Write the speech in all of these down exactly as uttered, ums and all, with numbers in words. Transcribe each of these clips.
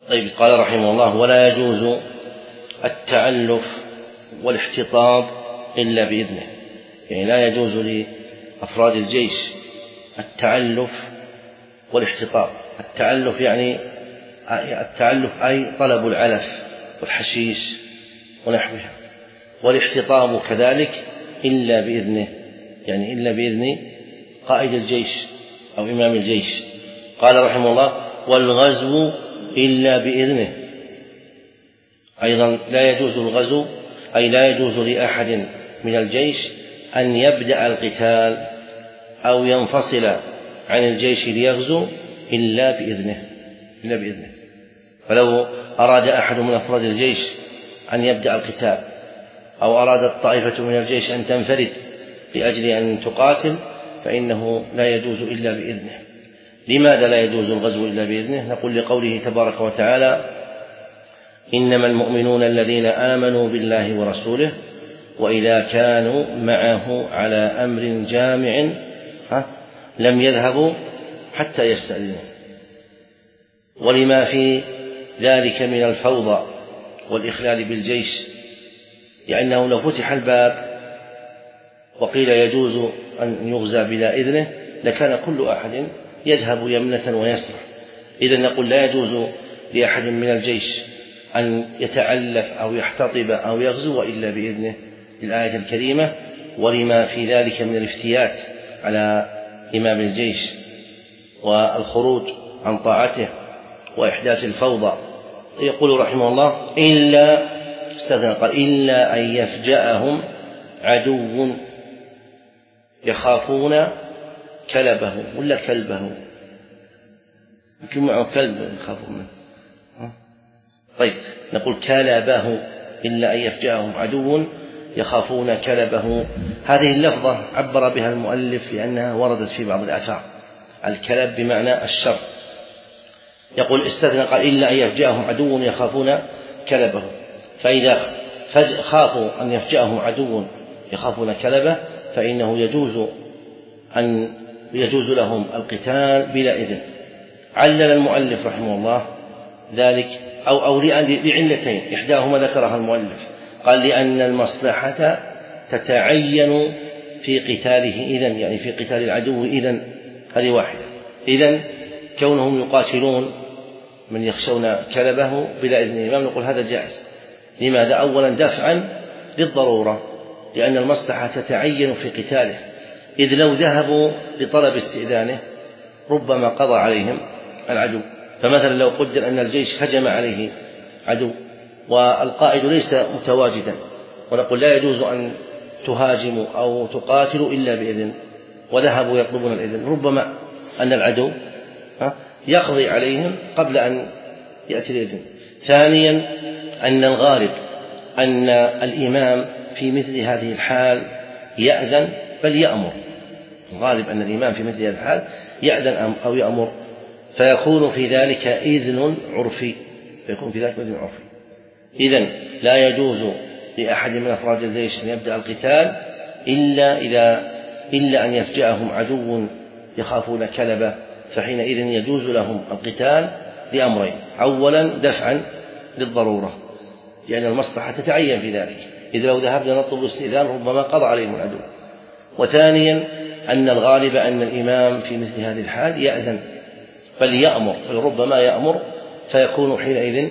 طيب قال رحمه الله: ولا يجوز التعلف والاحتطاب إلا بإذنه. يعني لا يجوز لأفراد الجيش التعلف والاحتطاب. التعلف يعني التعلف أي طلب العلف والحشيش ونحوها، والاحتطاب كذلك إلا بإذنه، يعني إلا بإذن قائد الجيش أو إمام الجيش. قال رحمه الله: والغزو إلا بإذنه. أيضا لا يجوز الغزو، أي لا يجوز لأحد من الجيش أن يبدأ القتال أو ينفصل عن الجيش ليغزو إلا بإذنه إلا بإذنه. فلو أراد أحد من أفراد الجيش أن يبدأ القتال أو أرادت طائفة من الجيش أن تنفرد لأجل أن تقاتل فإنه لا يجوز إلا بإذنه. لماذا لا يجوز الغزو إلا بإذنه؟ نقول: لقوله تبارك وتعالى: إنما المؤمنون الذين آمنوا بالله ورسوله وإذا كانوا معه على أمر جامع لم يذهبوا حتى يستأذنوا. ولما في ذلك من الفوضى والإخلال بالجيش، لأنه لو فتح الباب وقيل يجوز أن يغزى بلا إذنه لكان كل أحد يذهب يمنة ويسرى. إذن نقول: لا يجوز لأحد من الجيش أن يتعلف أو يحتطب أو يغزو إلا بإذنه الآية الكريمة، ولما في ذلك من الافتيات على إمام الجيش والخروج عن طاعته وإحداث الفوضى. يقول رحمه الله: إلا استثنى، قال: إلا أن يفجأهم عدو يخافون كلبه ولا كلبه، يمكن معه كلب يخافون منه. طيب نقول كلبه، إلا أن يفجأهم عدو يخافون كلبه. هذه اللفظة عبر بها المؤلف لأنها وردت في بعض الآثار، الكلب بمعنى الشر. يقول استثنى، قال: إلا أن يفجأهم عدو يخافون كلبه. فإذا خافوا أن يفجأهم عدو يخافون كلبه فإنه يجوز أن يجوز لهم القتال بلا إذن. علل المؤلف رحمه الله ذلك أو أو لعلتين، إحداهما ذكرها المؤلف، قال: لأن المصلحة تتعين في قتاله إذن، يعني في قتال العدو إذن، هذه واحدة. إذن كونهم يقاتلون من يخشون كلبه بلا إذن الإمام نقول هذا جائز. لماذا؟ أولا دفعا للضرورة، لأن المصلحة تتعين في قتاله، إذ لو ذهبوا لطلب استئذانه ربما قضى عليهم العدو. فمثلا لو قدر أن الجيش هجم عليه عدو والقائد ليس متواجدا، ونقول لا يجوز أن تهاجموا أو تقاتلوا إلا بإذن، وذهبوا يطلبون الإذن، ربما أن العدو يقضي عليهم قبل أن يأتي الإذن. ثانيا أن الغالب أن الإمام في مثل هذه الحال يأذن بل يأمر، الغالب أن الإمام في مثل هذه الحال يأذن أو يأمر، فيكون في ذلك إذن عرفي فيكون في ذلك إذن عرفي. إذن لا يجوز لأحد من أفراد الجيش أن يبدأ القتال إلا إذا إلا أن يفجأهم عدو يخافون كلبه، فحينئذ يجوز لهم القتال لأمرين: أولا دفعا للضرورة لأن المصلحة تتعين في ذلك، إذ لو ذهبنا نطلب الاستئذان ربما قضى عليهم العدو. وثانيا أن الغالب أن الإمام في مثل هذه الحال يأذن بل يأمر، بل ربما يأمر، فيكون حينئذ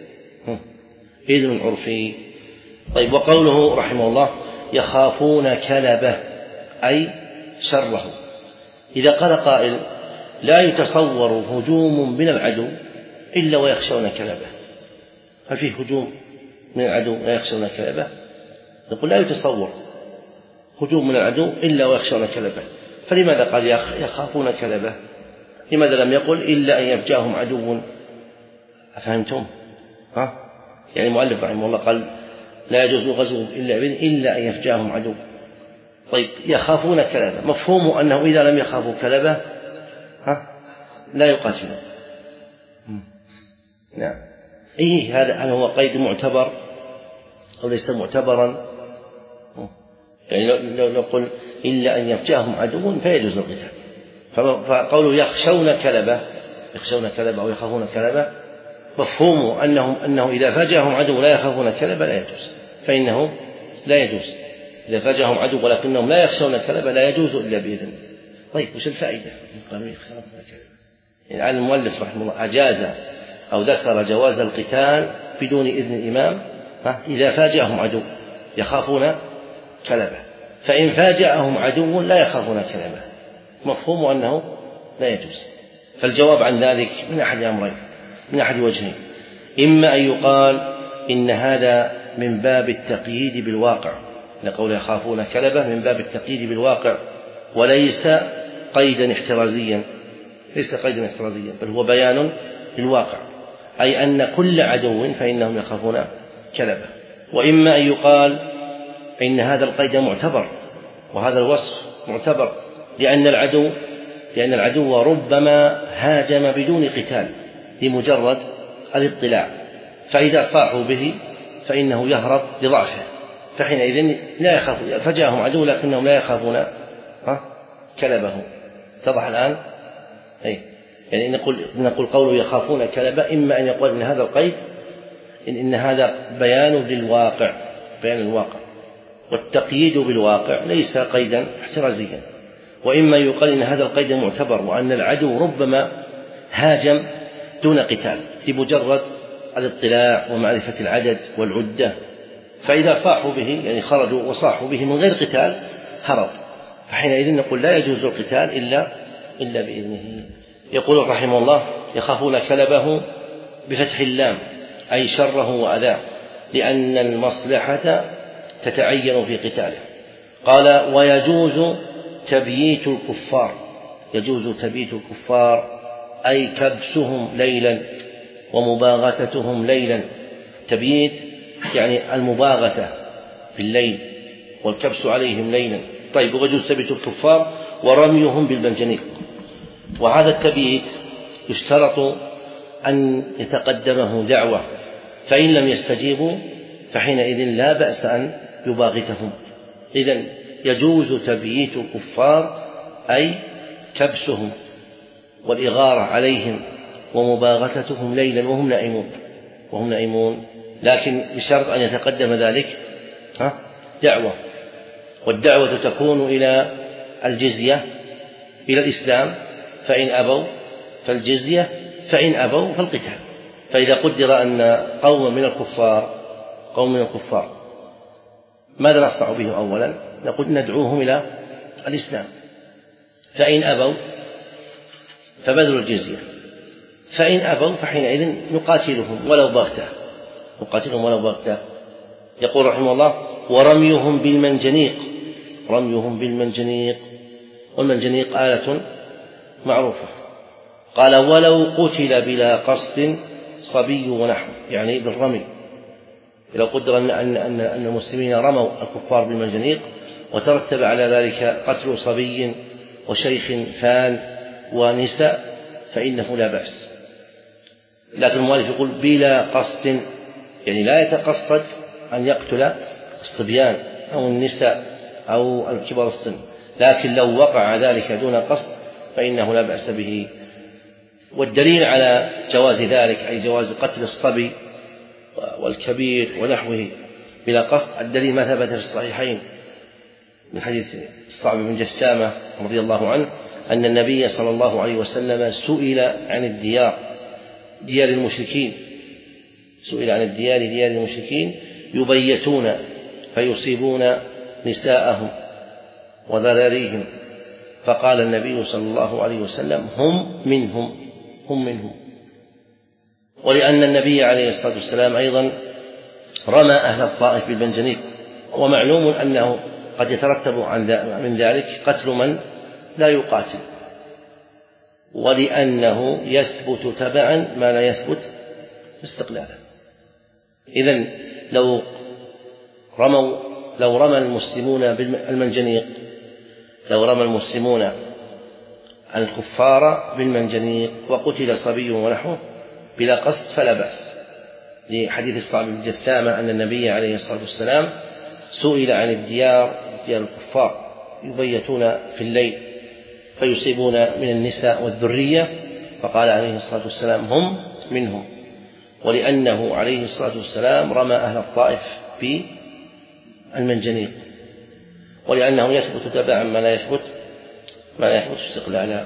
إذن عرفي. طيب، وقوله رحمه الله: يخافون كلبه أي شره. إذا قال قائل: لا يتصور هجوم من العدو إلا ويخشون كلبه، هل فيه هجوم من العدو لا يخشون كلبه؟ نقول لا يتصور هجوم من العدو إلا ويخشون كلبه. فلماذا قال يخافون كلبه؟ لماذا لم يقل إلا أن يفجأهم عدو؟ أفهمتم؟ ها؟ يعني المؤلف رحمه الله قال لا يجوز غزو إلا بإذن إلا أن يفجأهم عدو. طيب، يخافون كلبه، مفهومه أنه إذا لم يخافوا كلبه ها لا يقاتلون. نعم. إيه هذا؟ هل هو قيد معتبر أو ليس معتبرا؟ يعني لو نقول إلا أن يفجأهم عدو فيجوز القتال، فقوله يخشون كلبه يخشون كلبه أو يخافون كلبه مفهوم أنهم أنه إذا فاجأهم عدو لا يخافون كلبا لا يجوز، فإنه لا يجوز إذا فاجأهم عدو ولكنهم لا يخشون كلبا لا يجوز إلا بإذن. طيب وش الفائدة من قانون يخافون كلبا؟ يعني المؤلف رحمه الله أجاز أو ذكر جواز القتال بدون إذن الإمام إذا فاجأهم عدو يخافون كلبا، فإن فاجأهم عدو لا يخافون كلبا مفهوم أنه لا يجوز. فالجواب عن ذلك من أحد أمرين، من أحد وجهين: إما أن يقال إن هذا من باب التقييد بالواقع، لقول يخافون كلبا من باب التقييد بالواقع وليس قيدا احترازيا، ليس قيدا احترازيا بل هو بيان للواقع، أي أن كل عدو فإنهم يخافون كلبا. وإما أن يقال إن هذا القيد معتبر وهذا الوصف معتبر، لأن العدو لأن العدو ربما هاجم بدون قتال لمجرد الاطلاع، فإذا صاحوا به فإنه يهرب لضعفه، فحينئذ لا يخاف، فجاءهم عدو لكنهم لا يخافون كلبه. اتضح الآن؟ أي يعني نقول نقول قوله يخافون كلبه، إما أن يقول إن هذا القيد إن, إن هذا بيان للواقع، بيان الواقع، والتقييد بالواقع ليس قيدا احترازيا. وإما يقال إن هذا القيد معتبر وأن العدو ربما هاجم دون قتال لمجرد الاطلاع ومعرفة العدد والعدة، فإذا صاحوا به يعني خرجوا وصاحوا به من غير قتال هرب، فحينئذ نقول لا يجوز القتال إلا إلا بإذنه. يقول رحمه الله: يخافون كلبه بفتح اللام أي شره وأذاه، لأن المصلحة تتعين في قتاله. قال: ويجوز تبييت الكفار، يجوز تبييت الكفار أي كبسهم ليلا ومباغتتهم ليلا. تبييت يعني المباغتة بالليل والكبس عليهم ليلا. طيب، ويجوز تبييت الكفار ورميهم بالمنجنيق. وهذا التبييت يشترط أن يتقدمه دعوة، فإن لم يستجيبوا فحينئذ لا بأس أن يباغتهم. إذن يجوز تبييت الكفار أي كبسهم والإغارة عليهم ومباغتتهم ليلا وهم نائمون وهم نائمون لكن بشرط أن يتقدم ذلك دعوة، والدعوة تكون إلى الجزية إلى الإسلام، فإن أبوا فالجزية، فإن أبوا فالقتال. فإذا قدر أن قوم من الكفار قوم من الكفار ماذا نصنع به؟ أولا نقول ندعوهم إلى الإسلام، فإن أبوا فبذلوا الجزية، فإن أبوا فحينئذ نقاتلهم ولو بغتة نقاتلهم ولو بغتة. يقول رحمه الله: ورميهم بالمنجنيق، رميهم بالمنجنيق، والمنجنيق آلة معروفة. قال: ولو قتل بلا قصد صبي ونحو، يعني بالرمي. لو قدر أن أن أن المسلمين رموا الكفار بالمنجنيق وترتب على ذلك قتل صبي وشيخ فان ونساء فإنه لا بأس. لكن المؤلف يقول بلا قصد، يعني لا يتقصد أن يقتل الصبيان أو النساء أو كبار السن، لكن لو وقع ذلك دون قصد فإنه لا بأس به. والدليل على جواز ذلك أي جواز قتل الصبي والكبير ونحوه بلا قصد، الدليل ما ثبت في الصحيحين من حديث الصعب بن جثامة رضي الله عنه أن النبي صلى الله عليه وسلم سئل عن الديار ديار المشركين سئل عن الديار ديار المشركين يبيتون فيصيبون نساءهم وذراريهم، فقال النبي صلى الله عليه وسلم: هم منهم هم منهم. ولأن النبي عليه الصلاة والسلام أيضا رمى أهل الطائف بالمنجنيق، ومعلوم أنه قد يترتب من ذلك قتل من لا يقاتل، ولأنه يثبت تبعا ما لا يثبت استقلالا. إذن لو رموا لو رمى المسلمون بالمنجنيق لو رمى المسلمون الكفار بالمنجنيق وقتل صبي ونحوه بلا قصد فلا بأس، لحديث الصعب بن جثامة أن النبي عليه الصلاة والسلام سئل عن الديار ديار الكفار يبيتون في الليل فيصيبون من النساء والذرية، فقال عليه الصلاة والسلام: هم منهم. ولأنه عليه الصلاة والسلام رمى أهل الطائف بالمنجنيق، ولأنه يثبت تبعا ما لا يثبت ما لا يثبت استقلالا.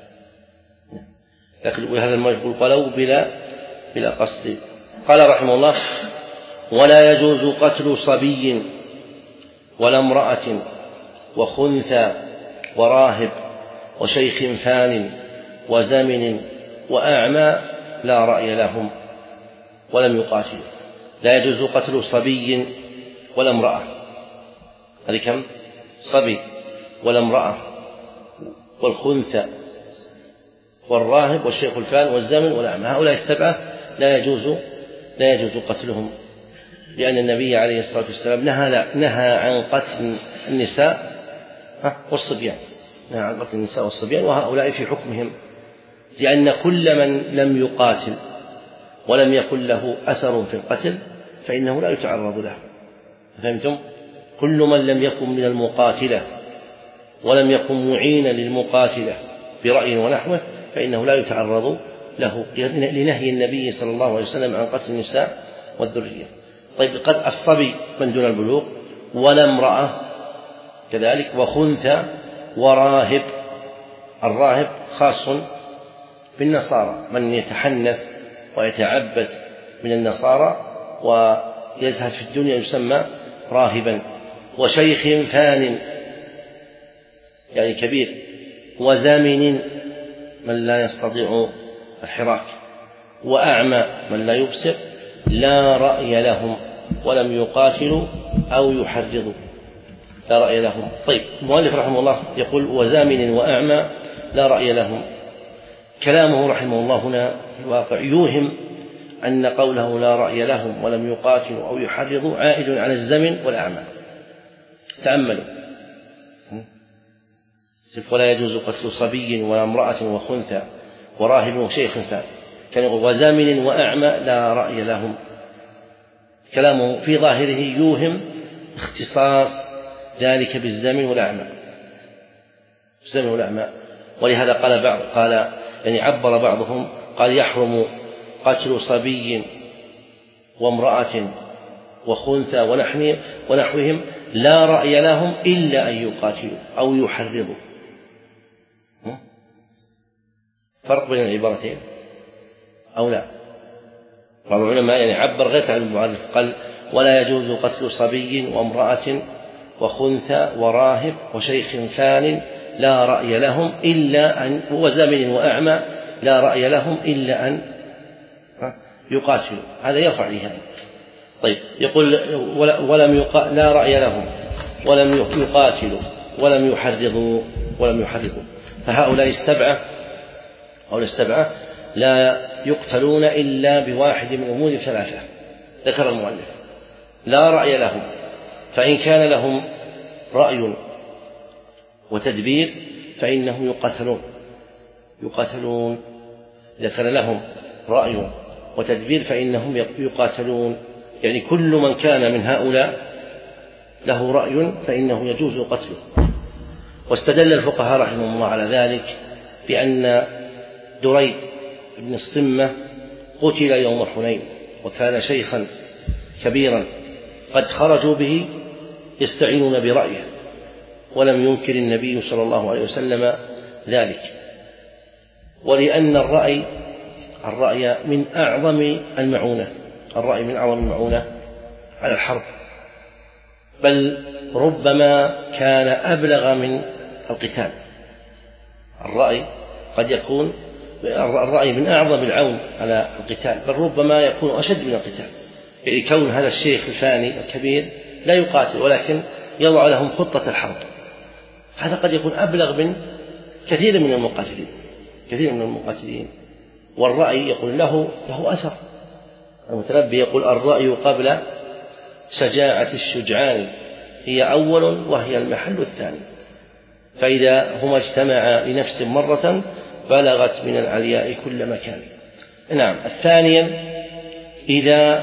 لكن وهذا المؤلف يقول قالوا بلا بلا قصد. قال رحمه الله: ولا يجوز قتل صبي ولا امرأة وخنثى وراهب وشيخ فان وزمن وأعمى لا رأي لهم ولم يقاتلوا. لا يجوز قتل صبي ولا امرأة، هذه كم؟ صبي ولا امرأة والخنثى والراهب والشيخ الفان والزمن والأعمى، هؤلاء السبعة لا يجوز لا يجوز قتلهم، لأن النبي عليه الصلاة والسلام نهى نهى عن قتل النساء والصبيان، نهى عن قتل النساء والصبيان، وهؤلاء في حكمهم، لأن كل من لم يقاتل ولم يكن له أثر في القتل فإنه لا يتعرض له. فهمتم؟ كل من لم يكن من المقاتلة ولم يكن معينا للمقاتلة برأي ونحوه فإنه لا يتعرض له، لنهي النبي صلى الله عليه وسلم عن قتل النساء والذرية. طيب، قد الصبي من دون البلوغ ولا امرأة كذلك وخنثى وراهب. الراهب خاص بالنصارى، من يتحنث ويتعبد من النصارى ويزهد في الدنيا يسمى راهبا. وشيخ فان يعني كبير، وزامن من لا يستطيع الحراك، وأعمى من لا يبصر، لا رأي لهم ولم يقاتلوا أو يحرضوا، لا رأي لهم. طيب، المؤلف رحمه الله يقول وزامن وأعمى لا رأي لهم. كلامه رحمه الله هنا في الواقع يوهم أن قوله لا رأي لهم ولم يقاتلوا أو يحرضوا عائد على الزمن والأعمى. تأملوا: ولا يجوز قتل صبي ولا امرأة وخنثى وراهب وشيخ فان، كان يقول وزامن وأعمى لا رأي لهم. كلامه في ظاهره يوهم اختصاص ذلك بالزمن والأعمى، الزمن والأعمى. ولهذا قال بعض قال يعني عبر بعضهم قال يحرم قتل صبي وامرأة وخنثى ونحوهم لا رأي لهم إلا أن يقاتلوا أو يحرضوا. فرق بين العبارتين أو لا؟ بعض العلماء يعني عبر غير عن المؤلف، قال ولا يجوز قتل صبي وامرأة وخنثى وراهب وشيخ فان لا رأي لهم إلا أن وزمن وأعمى لا رأي لهم إلا أن يقاتلوا. هذا يرفع لها. طيب، يقول ولم يقا... لا رأي لهم ولم يقاتلوا ولم يحرضوا ولم يحرضوا فهؤلاء السبعة هؤلاء السبعة لا يقتلون إلا بواحد من أمور ثلاثة ذكر المؤلف. لا رأي لهم، فإن كان لهم رأي وتدبير فإنهم يقاتلون يقاتلون إذا كان لهم رأي وتدبير فإنهم يقاتلون، يعني كل من كان من هؤلاء له رأي فإنه يجوز قتله. واستدل الفقهاء رحمهم الله على ذلك بأن دريد بن الصمة قتل يوم حنين وكان شيخا كبيرا قد خرجوا به يستعينون برأيه، ولم ينكر النبي صلى الله عليه وسلم ذلك، ولأن الرأي الرأي من أعظم المعونة الرأي من أعظم المعونة على الحرب، بل ربما كان أبلغ من القتال. الرأي قد يكون الرأي من أعظم العون على القتال، بل ربما يكون أشد من القتال، يعني كون هذا الشيخ الفاني الكبير لا يقاتل ولكن يضع لهم خطة الحرب، هذا قد يكون أبلغ من كثير من المقاتلين كثير من المقاتلين والرأي يقول له له أثر. المتنبي يقول الرأي قبل شجاعة الشجعان هي أول وهي المحل الثاني، فإذا هما اجتمعا لنفس مرة بلغت من العلياء كل مكان. نعم. الثانيا إذا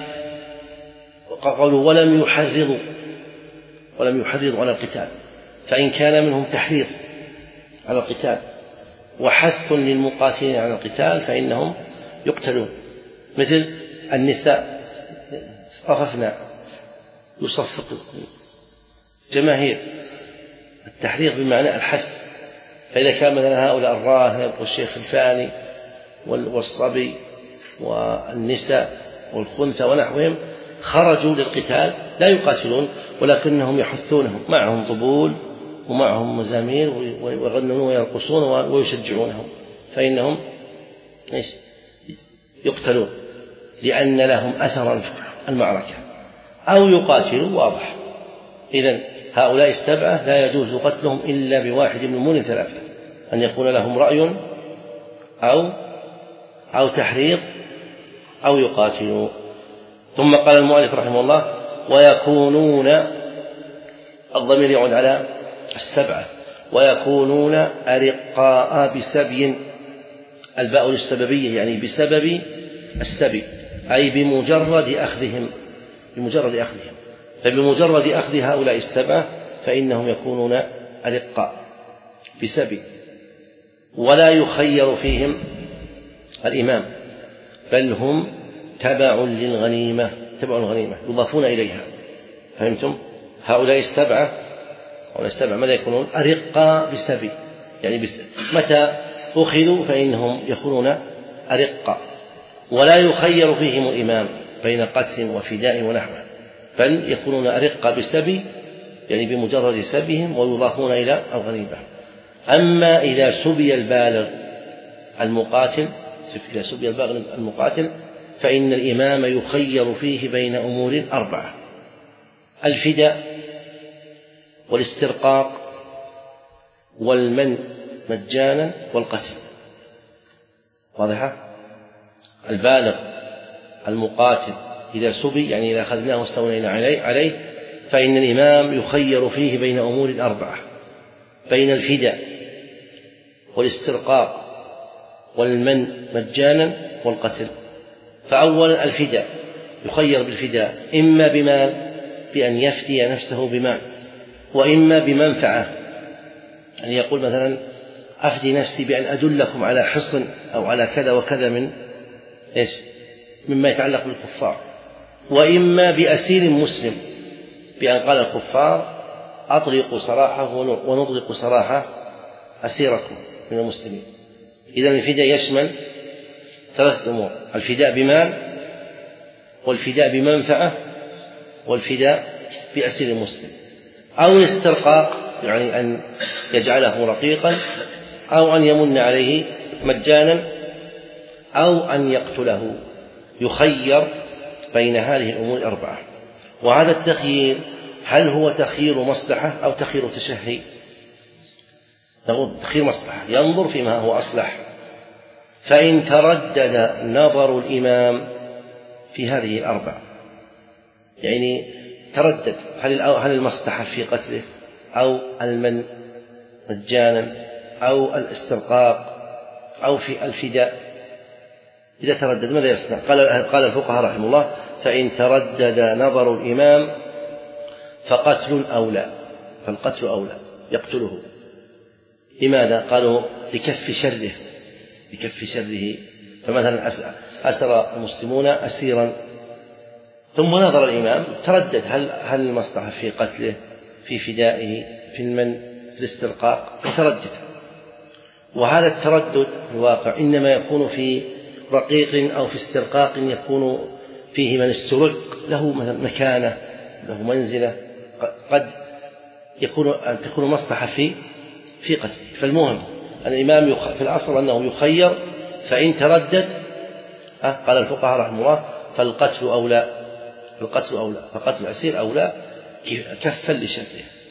قالوا ولم يحرضوا ولم يحرضوا على القتال، فإن كان منهم تحريض على القتال وحث للمقاتلين على القتال فإنهم يقتلون، مثل النساء اصطففنا يصفق جماهير، التحريض بمعنى الحث. فإذا كان مثلا هؤلاء الراهب والشيخ الفاني والصبي والنساء والخنثى ونحوهم خرجوا للقتال لا يقاتلون ولكنهم يحثونهم، معهم طبول ومعهم مزامير ويغنون ويرقصون ويشجعونهم، فإنهم يقتلون لأن لهم أثرا في المعركة، أو يقاتلوا واضح. إذن هؤلاء السبعة لا يجوز قتلهم إلا بواحد من أمور ثلاثة: أن يكون لهم رأي أو أو تحريض أو يقاتلوا. ثم قال المؤلف رحمه الله: ويكونون، الضمير يعود على السبعة، ويكونون أرقاء بسبي، الباء للسببية يعني بسبب السبي، أي بمجرد أخذهم، بمجرد أخذهم فبمجرد أخذ هؤلاء السبعة فإنهم يكونون أرقاء بسبي، ولا يخير فيهم الإمام، بل هم تبع للغنيمة، تبع الغنيمة يضافون إليها. فهمتم؟ هؤلاء السبعة هؤلاء السبعة ماذا يكونون؟ أرقاء بسبي، يعني بسبي. متى أخذوا فإنهم يكونون أرقاء، ولا يخير فيهم الإمام بين قتل وفداء ونحوه، بل يكونون أرقاء بسبي يعني بمجرد سبيهم ويضافون إلى الغنيمة. أما إذا سبي البالغ المقاتل إذا سبي البالغ المقاتل فإن الإمام يخير فيه بين أمور أربعة: الفداء والاسترقاق والمن مجانا والقتل. واضحة؟ البالغ المقاتل إذا سبي يعني إذا أخذناه واستولينا عليه فإن الإمام يخير فيه بين أمور أربعة: بين الفداء والاسترقاق والمن مجانا والقتل. فأولا الفداء، يخير بالفداء إما بمال بأن يفدي نفسه بمال، وإما بمنفعة، يعني يقول مثلا أفدي نفسي بأن أدلكم على حصن أو على كذا وكذا من إيش مما يتعلق بالكفار، وإما بأسير مسلم بأن قال الكفار أطلقوا سراحه ونطلق سراح أسيركم من المسلمين. إذن الفداء يشمل ثلاثة أمور: الفداء بمال، والفداء بمنفعة، والفداء بأسير مسلم. أو الاسترقاق يعني أن يجعله رقيقا، أو أن يمن عليه مجانا، أو أن يقتله. يخير بين هذه الأمور الأربعة. وهذا التخيير هل هو تخيير مصلحة أو تخيير تشهي؟ نقول تخيير مصلحة، ينظر فيما هو أصلح. فإن تردد نظر الإمام في هذه الأربع، يعني تردد هل المصلحة في قتله أو المن مجانا أو الاسترقاق أو في الفداء، إذا تردد ماذا يصنع؟ قال قال الفقهاء رحمه الله: فإن تردد نظر الإمام فقتل أولى، فالقتل أولى، يقتله. لماذا؟ قالوا لكف شره، لكف شره. فمثلا أسر المسلمون أسيرا ثم نظر الإمام تردد هل هل المصلحة في قتله، في فدائه، في المن، في الاسترقاق، يتردد. وهذا التردد في الواقع إنما يكون في رقيق أو في استرقاق يكون فيه من استرق له مكانة، له منزلة، قد يكون تكون مصلحة في في قتله. فالمهم الإمام في الأصل أنه يخير، فإن تردد قال الفقهاء رحمه الله فالقتل أولى، فالقتل أولى، فقتل الأسير أولى كفا لشره.